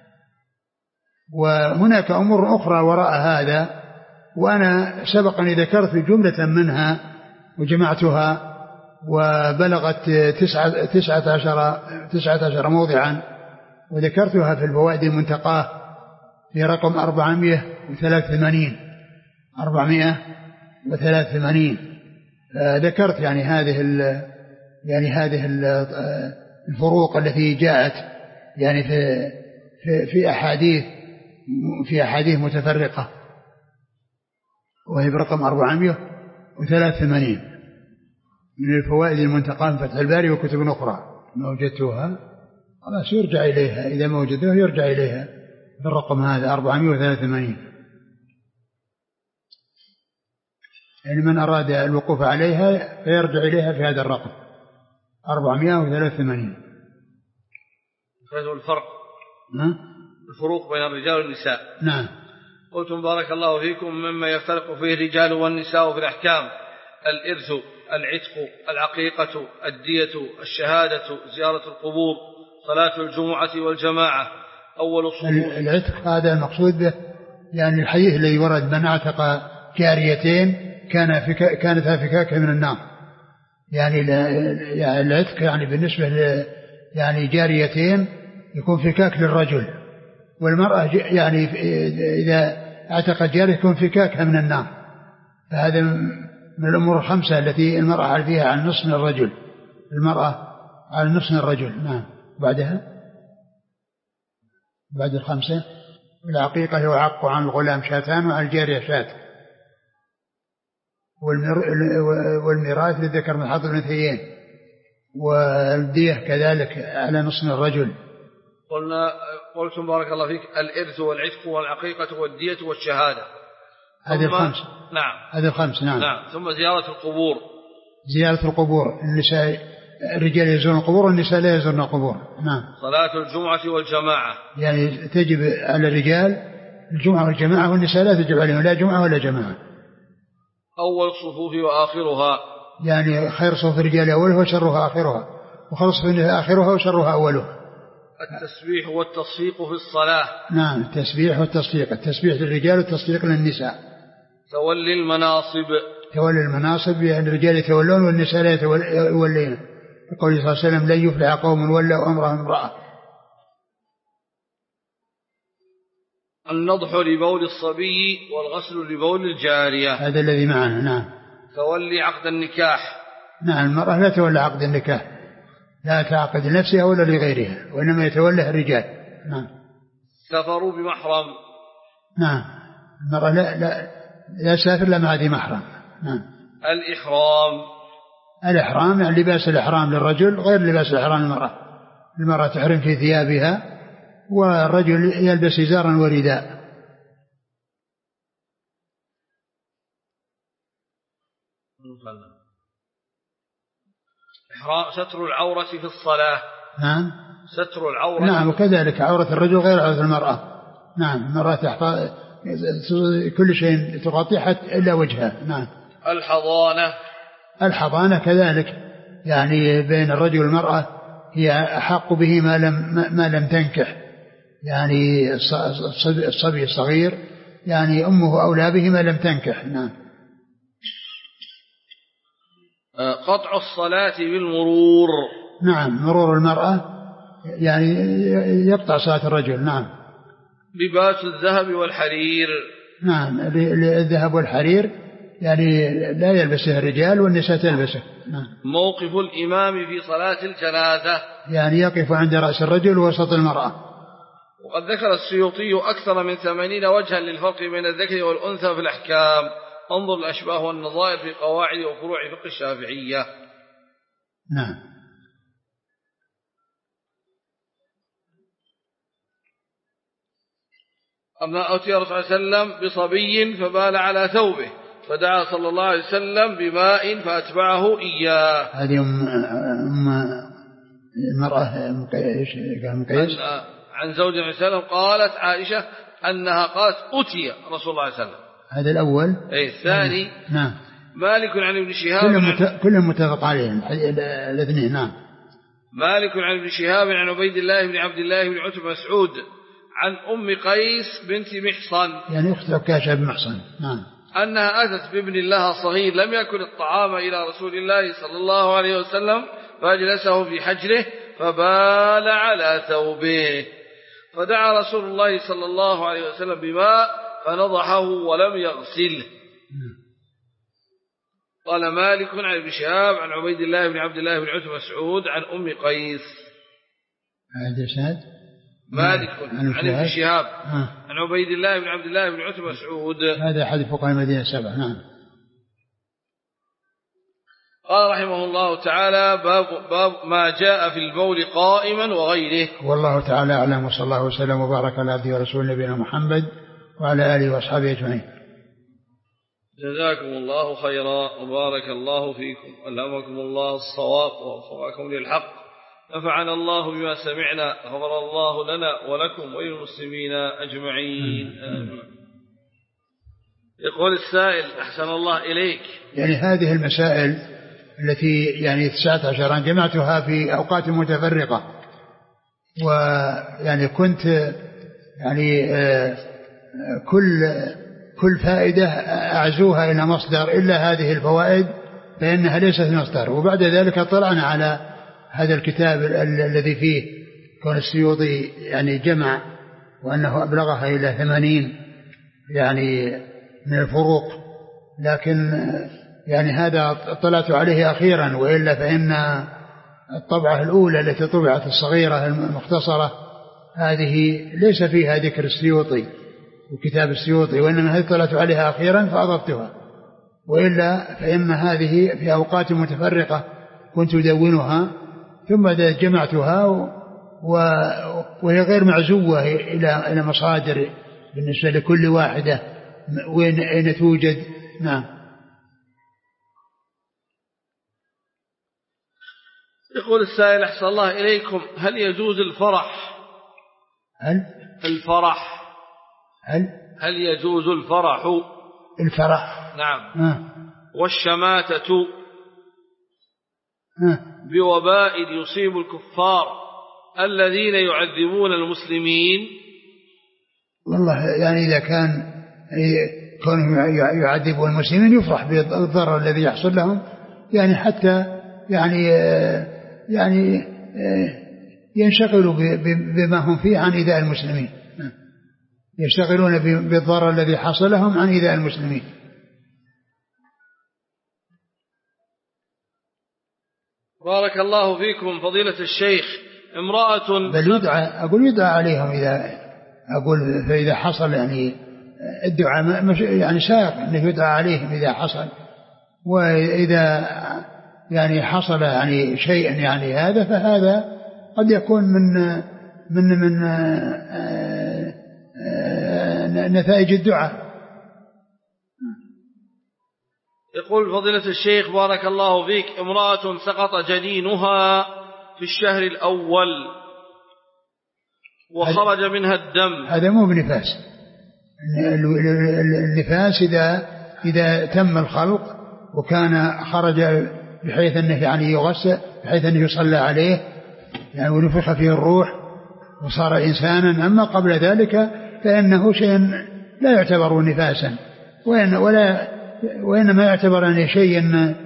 وهناك أمور أخرى وراء هذا، وأنا سبقني ذكرت جملة منها وجمعتها وبلغت تسعة, تسعة, عشر تسعة عشر موضعا، وذكرتها في الفوائد المنتقاه في رقم أربعمائة وثلاثة وثمانين أربعمائة وثلاثة وثمانين. ذكرت يعني هذه يعني هذه الفروق التي جاءت يعني في في, في أحاديث في أحاديث متفرقة، وهي برقم أربعمائة وثلاثة وثمانين من الفوائد المنتقاه من فتح الباري وكتب أخرى. ما وجدتها خلاص يرجع إليها، إذا ما وجدتها يرجع إليها بالرقم هذا أربعمائة وثلاثة وثمانين، يعني من أراد الوقوف عليها فيرجع إليها في هذا الرقم أربعمائة وثلاثة وثمانين. هذا الفرق نعم الفروق بين الرجال والنساء. نعم. قلتم بارك الله فيكم مما يفترق فيه الرجال والنساء في الأحكام: الإرث، العتق، العقيقة، الدية، الشهادة، زيارة القبور، صلاة الجمعة والجماعة. أول الصفوف. العتق هذا المقصود به يعني الحديث الذي ورد: من اعتق جاريتين كان فكا كانت فكاكا من النار. يعني العتق يعني بالنسبة ل يعني جاريتين يكون فكاك للرجل، والمرأة يعني إذا اعتقت جارية يكون فكاكها من النار. فهذا من الأمور الخمسة التي المرأة على فيها على النصف من الرجل، المرأة على النصف من الرجل. نعم. بعدها بعد الخمسة العقيقة يعق عن الغلام شاتان وعن الجارية شات، والميراث للذكر من حظ الأنثيين، والدية كذلك على نصف من الرجل. قلنا قلتم بارك الله فيك الإرث والعتق والعقيقة والدية والشهادة. هذه الخمس. نعم. هذه الخمس. نعم. نعم. ثم زيارة القبور. زيارة القبور، النساء الرجال يزورون القبور والنساء لا يزورون القبور. نعم. صلاة الجمعة والجماعة، يعني تجب على الرجال الجمعة والجماعة، والنساء لا تجب عليهم لا جمعة ولا جماعة. أول الصفوف وآخرها، يعني خير صفوف الرجال أولها وشرها آخرها، وخير صفوف النساء آخرها وشرها أولها. التسبيح والتصفيق في الصلاة. نعم. التسبيح والتصفيق، التسبيح للرجال والتصفيق للنساء. تولي المناصب. تولي المناصب يعني الرجال يتولون والنساء لا يتولين، يقول صلى الله عليه وسلم: لن يفلح قوم ولوا أمرهم امرأة. النضح لبول الصبي والغسل لبول الجارية، هذا الذي معنا. نعم. تولي عقد النكاح. نعم. المرأة لا تولى عقد النكاح، لا تعقد لنفسها ولا لغيرها، وإنما يتولى الرجال. نعم. سفر بمحرم. نعم. المرأة لا لا لا سافر لا مع ذي محرم. نعم. الإحرام. الإحرام يعني لباس الإحرام للرجل غير لباس الإحرام للمرأة. المرأة تحرم في ثيابها، والرجل يلبس إزارا ورداء. ستر العورة في الصلاة. نعم. ستر العورة. نعم، وكذلك عورة الرجل غير عورة المرأة. نعم، المرأة تحفظ كل شيء تغطي حتى إلا وجهها. نعم. الحضانة. الحضانة كذلك، يعني بين الرجل والمرأة هي أحق به ما لم ما لم تنكح، يعني الصبي الصغير يعني أمه أولى به ما لم تنكح. نعم. قطع الصلاة بالمرور. نعم، مرور المرأة يعني يقطع صلاة الرجل. نعم. لباس الذهب والحرير. نعم، الذهب والحرير يعني لا يلبسه الرجال والنساء تلبسه. نعم. موقف الإمام في صلاة الجنازة، يعني يقف عند رأس الرجل ووسط المرأة. وقد ذكر السيوطي أكثر من ثمانين وجها للفرق بين الذكر والأنثى في الأحكام. انظر الأشباه والنظائر في قواعد وفروع فقه الشافعية. نعم. أما أتي رسول الله صلى الله عليه وسلم بصبي فبال على ثوبه فدعا صلى الله عليه وسلم بماء فأتبعه إياه. هذه أم, أم المرأة مقيس عن زوج النبي صلى الله عليه وسلم قالت عائشة أنها قالت أتي رسول الله صلى الله عليه وسلم. هذا الأول. أي الثاني. نعم. مالك عن ابن شهاب كلهم مت... كلهم متفق عليهم الاثنين. نعم. مالك عن ابن شهاب عن عبيد الله بن عبد الله بن عتبة مسعود عن أم قيس بنت محصن، يعني أخت عكاشة بن محصن. نعم. أنها أتت بابن لها صغير لم يأكل الطعام إلى رسول الله صلى الله عليه وسلم فأجلسه في حجره فبال على ثوبه فدعا رسول الله صلى الله عليه وسلم بماء فنضحه ولم يغسله. قال مالك عن ابن شهاب عن عبيد الله بن عبد الله بن عتبة مسعود عن أم قيس. هذا سند مالك عن ابن شهاب عن عبيد الله بن عبد الله بن عتبة مسعود. هذا أحد فقهاء المدينة السبع. نعم. قال رحمه الله تعالى باب, باب ما جاء في البول قائما وغيره. والله تعالى أعلم، وصلى الله وسلم وبارك على عبده ورسوله نبينا محمد وعلى آله وأصحابه أجمعين. جزاكم الله خيرا وبارك الله فيكم ألهمكم الله الصواب ووفقكم للحق، نفعنا الله بما سمعنا، غفر الله لنا ولكم وللمسلمين أجمعين آمين. يقول السائل أحسن الله إليك، يعني هذه المسائل التي يعني تسعة عشر جمعتها في أوقات متفرقة، ويعني كنت يعني كل كل فائدة أعزوها إلى مصدر إلا هذه الفوائد فإنها ليست مصدر. وبعد ذلك طلعنا على هذا الكتاب الذي فيه كون السيوطي يعني جمع وأنه أبلغها إلى ثمانين يعني من الفروق، لكن يعني هذا طلعت عليه أخيرا، وإلا فإن الطبعة الأولى التي طبعت الصغيرة المختصرة هذه ليس فيها ذكر السيوطي وكتاب السيوطي، وإنما هذه طلعت عليها أخيرا فأضفتها، وإلا فإن هذه في أوقات متفرقة كنت أدونها ثم جمعتها وهي غير معزوة إلى إلى مصادر بالنسبة لكل واحدة وين أين توجد. نعم. يقول السائل أحسن الله إليكم، هل يجوز الفرح هل الفرح هل هل يجوز الفرح الفرح نعم آه. والشماتة آه. بوباء يصيب الكفار الذين يعذبون المسلمين؟ والله يعني إذا كان كونهم يعذبون المسلمين يفرح بالضرر الذي يحصل لهم، يعني حتى يعني يعني ينشغلوا بما هم فيه عن إيذاء المسلمين، يشتغلون بالضرر الذي حصل لهم عن إيذاء المسلمين. بارك الله فيكم فضيلة الشيخ. امرأة بل يدعى أقول يدعى عليهم إذا أقول فإذا حصل يعني الدعاء يعني سائق أنه يدعى عليهم إذا حصل، وإذا يعني حصل يعني شيء يعني هذا فهذا قد يكون من من من نتائج الدعاء. يقول فضيلة الشيخ بارك الله فيك، امرأة سقط جنينها في الشهر الأول وخرج منها الدم، هذا مو بنفاس. النفاس إذا إذا تم الخلق وكان خرج بحيث أنه يعني يغسل، بحيث أنه يصلى عليه يعني ونفخ فيه الروح وصار إنسانا. أما قبل ذلك فإنه شيء لا يعتبر نفاسا، وإن ولا وإنما يعتبر أن شيء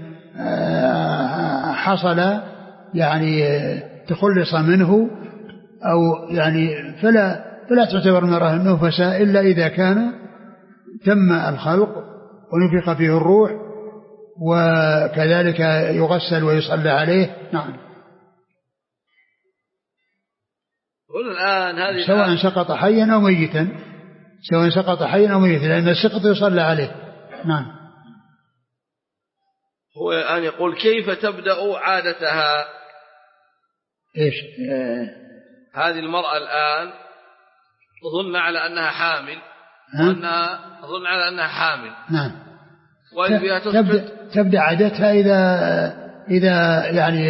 حصل يعني تخلص منه، أو يعني فلا فلا تعتبر المرأة نفساء إلا إذا كان تم الخلق ونفخ فيه الروح وكذلك يغسل ويصلى عليه. نعم. الآن هذه سواء الآن سقط حيا أو ميتا، سواء سقط حيا أو ميتا، لأن السقط يصلى عليه. نعم. هو الآن يقول كيف تبدأ عادتها؟ إيش آه هذه المرأة الآن تظن على أنها حامل، وأنها تظن على أنها حامل. نعم. وإذا تبدأ, تبدأ عادتها إذا إذا يعني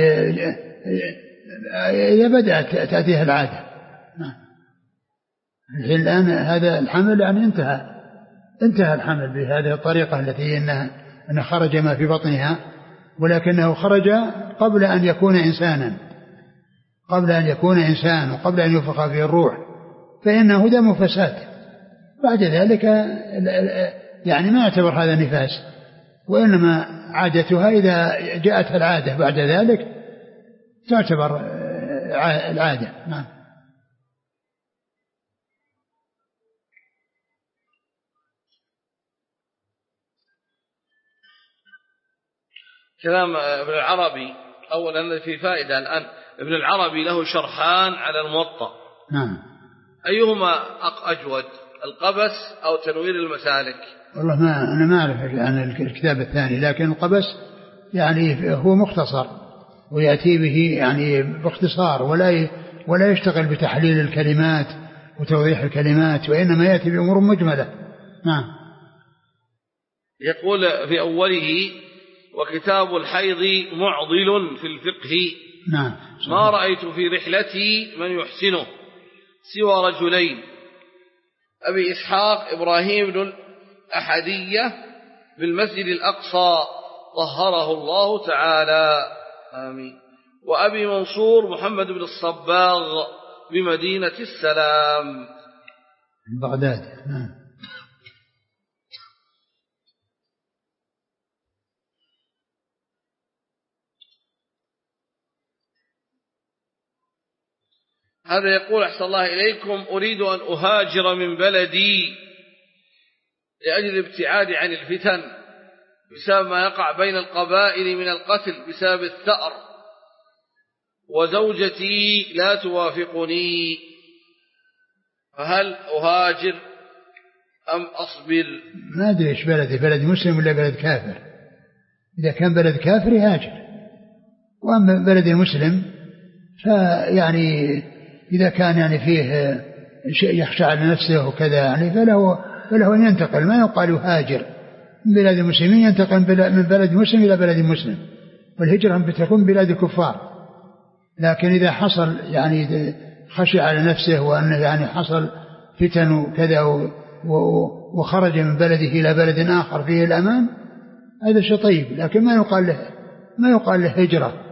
إذا بدأت تأتيها العادة. نعم. الآن هذا الحمل يعني انتهى انتهى الحمل بهذه الطريقة التي إنها أن خرج ما في بطنها، ولكنه خرج قبل أن يكون إنسانا، قبل أن يكون إنسان وقبل أن ينفخ فيه الروح، فإنه دم فساد. بعد ذلك يعني ما يعتبر هذا نفاس، وإنما عادتها إذا جاءت العادة بعد ذلك تعتبر العادة. نعم. كلام ابن العربي أولا في فائدة الآن. ابن العربي له شرحان على الموطأ. نعم. أيهما أجود، القبس أو تنوير المسالك؟ والله ما أنا ما أعرف عن الكتاب الثاني، لكن القبس يعني هو مختصر ويأتي به يعني باختصار، ولا ولا يشتغل بتحليل الكلمات وتوضيح الكلمات، وإنما يأتي بأمور مجملة. نعم. يقول في أوله وكتاب الحيض معضل في الفقه. نعم. ما رأيت في رحلتي من يحسنه سوى رجلين، أبي إسحاق إبراهيم بن الأحدية بالمسجد الأقصى طهره الله تعالى آمين، وأبي منصور محمد بن الصباغ بمدينة السلام بغداد. نعم. هذا يقول أحسن الله إليكم أريد أن أهاجر من بلدي لأجل الابتعاد عن الفتن بسبب ما يقع بين القبائل من القتل بسبب الثأر، وزوجتي لا توافقني، فهل أهاجر أم أصبر؟ ما أدري إيش بلدي، بلد مسلم ولا بلد كافر؟ إذا كان بلد كافر يهاجر، وأما بلد المسلم فيعني إذا كان يعني فيه شيء يخشى على نفسه وكذا يعني فله فله أن ينتقل، ما يقال يهاجر من بلاد المسلمين، ينتقل من بلد مسلم إلى بلد مسلم، والهجرة بتكون بلاد كفار. لكن إذا حصل يعني خشي على نفسه وأنه يعني حصل فتن وكذا وخرج من بلده إلى بلد آخر فيه الأمان، هذا شيء طيب، لكن ما يقال له ما يقال له هجرة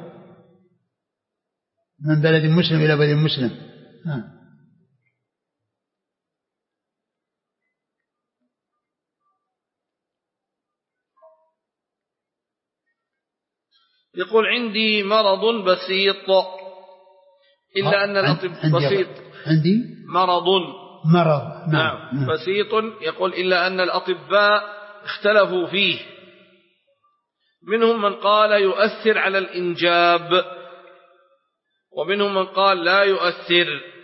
من بلد مسلم إلى بلد مسلم. ها. يقول عندي مرض بسيط إلا أن الأطباء بسيط عندي مرض مرض نعم, نعم بسيط، يقول إلا أن الأطباء اختلفوا فيه، منهم من قال يؤثر على الإنجاب، ومنهم من قال لا يؤثر،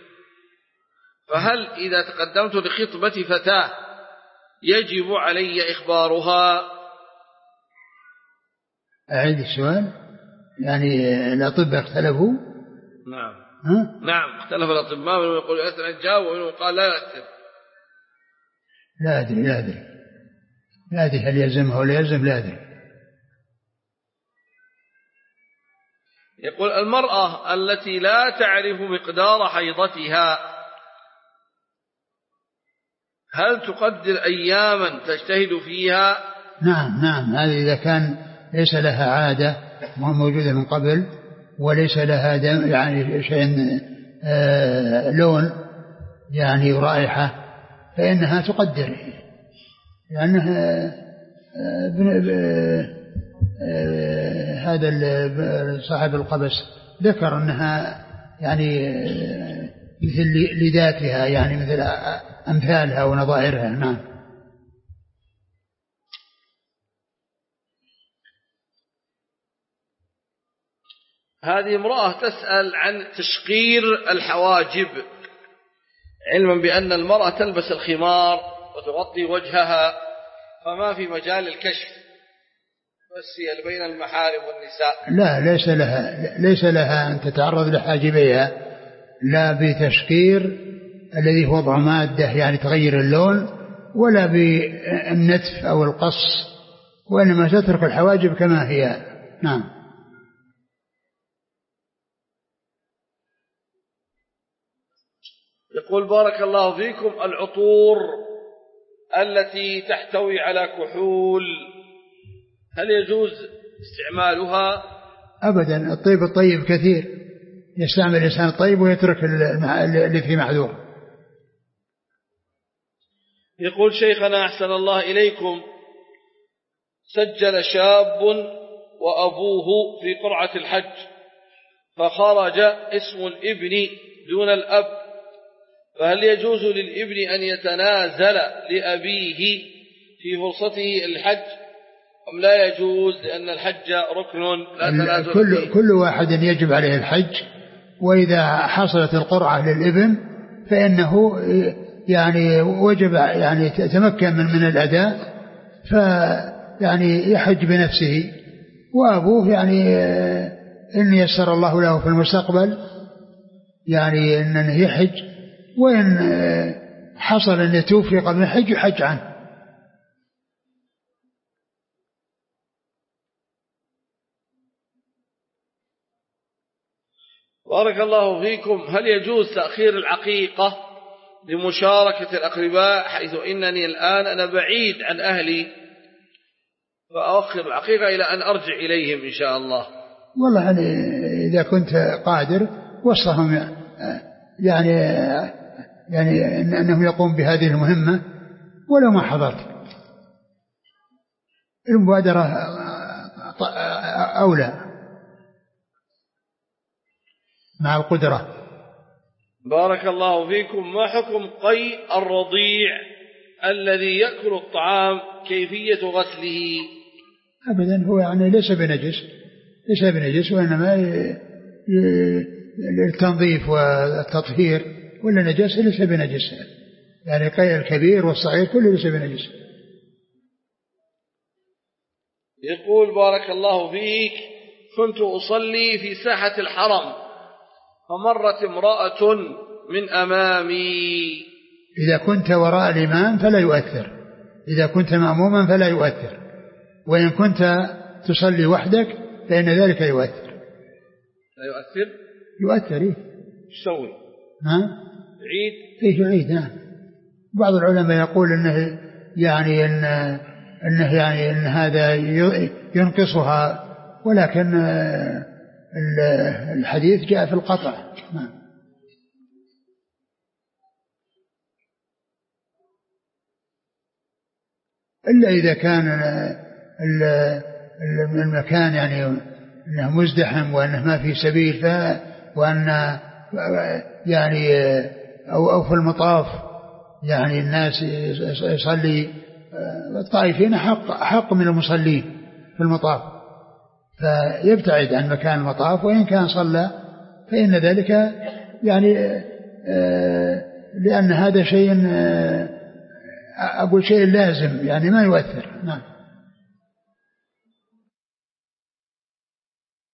فهل إذا تقدمت لخطبة فتاة يجب علي إخبارها؟ أعيد السؤال. يعني الأطباء اختلفوا؟ نعم. ها؟ نعم اختلف الأطباء، منهم يقول يؤثر على الإنجاب ومنهم قال لا يؤثر. لا أدري لا أدري لا أدري هل يلزمها ولا يلزم، لا أدري. يقول المرأة التي لا تعرف مقدار حيضتها هل تقدر أياما تجتهد فيها؟ نعم نعم، هذه إذا كان ليس لها عادة موجودة من قبل وليس لها يعني شيء آه لون يعني رائحة فإنها تقدر، لأنها آه آه هذا صاحب القبس ذكر أنها يعني مثل لذاتها يعني مثل أمثالها ونظائرها. نعم. هذه امرأة تسأل عن تشقير الحواجب، علما بأن المرأة تلبس الخمار وتغطي وجهها، فما في مجال الكشف بس بين المحارم والنساء. لا، ليس لها ليس لها أن تتعرض لحاجبيها، لا بتشقير الذي هو وضع مادة يعني تغير اللون، ولا بالنتف أو القص، وإنما تترك الحواجب كما هي. نعم. يقول بارك الله فيكم: العطور التي تحتوي على كحول هل يجوز استعمالها؟ أبدا، الطيب الطيب كثير، يستعمل الإنسان الطيب ويترك اللي فيه معذور. يقول شيخنا أحسن الله إليكم: سجل شاب وأبوه في قرعة الحج فخرج اسم الابن دون الأب، فهل يجوز للابن أن يتنازل لأبيه في فرصته الحج أم لا يجوز، لأن الحج ركن لا تنازل كل, فيه؟ كل واحد يجب عليه الحج، وإذا حصلت القرعة للابن فإنه يعني وجب يعني تمكن من, من الأداء، فيعني يحج بنفسه، وأبوه يعني إن يسر الله له في المستقبل يعني إنه يحج، وإن حصل أن يتوفي قبل الحج يحج عنه. بارك الله فيكم: هل يجوز تأخير العقيقة لمشاركة الأقرباء، حيث إنني الآن أنا بعيد عن أهلي فأؤخر العقيقة إلى أن أرجع إليهم إن شاء الله؟ والله يعني إذا كنت قادر وصهم يعني يعني أنه يقوم بهذه المهمة ولو ما حضرت، المبادرة أولى مع القدرة. بارك الله فيكم: ما حكم قيء الرضيع الذي يأكل الطعام، كيفية غسله؟ أبدا، هو يعني ليس بنجس ليس بنجس وإنما للتنظيف والتطهير، ولا نجس ليس بنجس، يعني قيء الكبير والصغير كله ليس بنجس. يقول بارك الله فيك: كنت أصلي في ساحة الحرم فمرت امرأة من أمامي. إذا كنت وراء الإمام فلا يؤثر، إذا كنت مأموما فلا يؤثر، وإن كنت تصلي وحدك فإن ذلك يؤثر. لا يؤثر؟ يؤثر. إيه؟ ايش تسوي؟ ها؟ عيد؟ إيه يعيد. نعم. بعض العلماء يقول إنه يعني إن إنه يعني إن هذا ينقصها، ولكن الحديث جاء في القطع. نعم. إلا إذا كان المكان يعني أنه مزدحم وأنه ما في سبيل، ف وأن يعني أو أو في المطاف يعني الناس يصلي الطائفين حق حق من المصلين في المطاف، فيبتعد عن مكان المطاف، وإن كان صلى فإن ذلك يعني لأن هذا شيء أقول شيء لازم يعني ما يؤثر. نعم.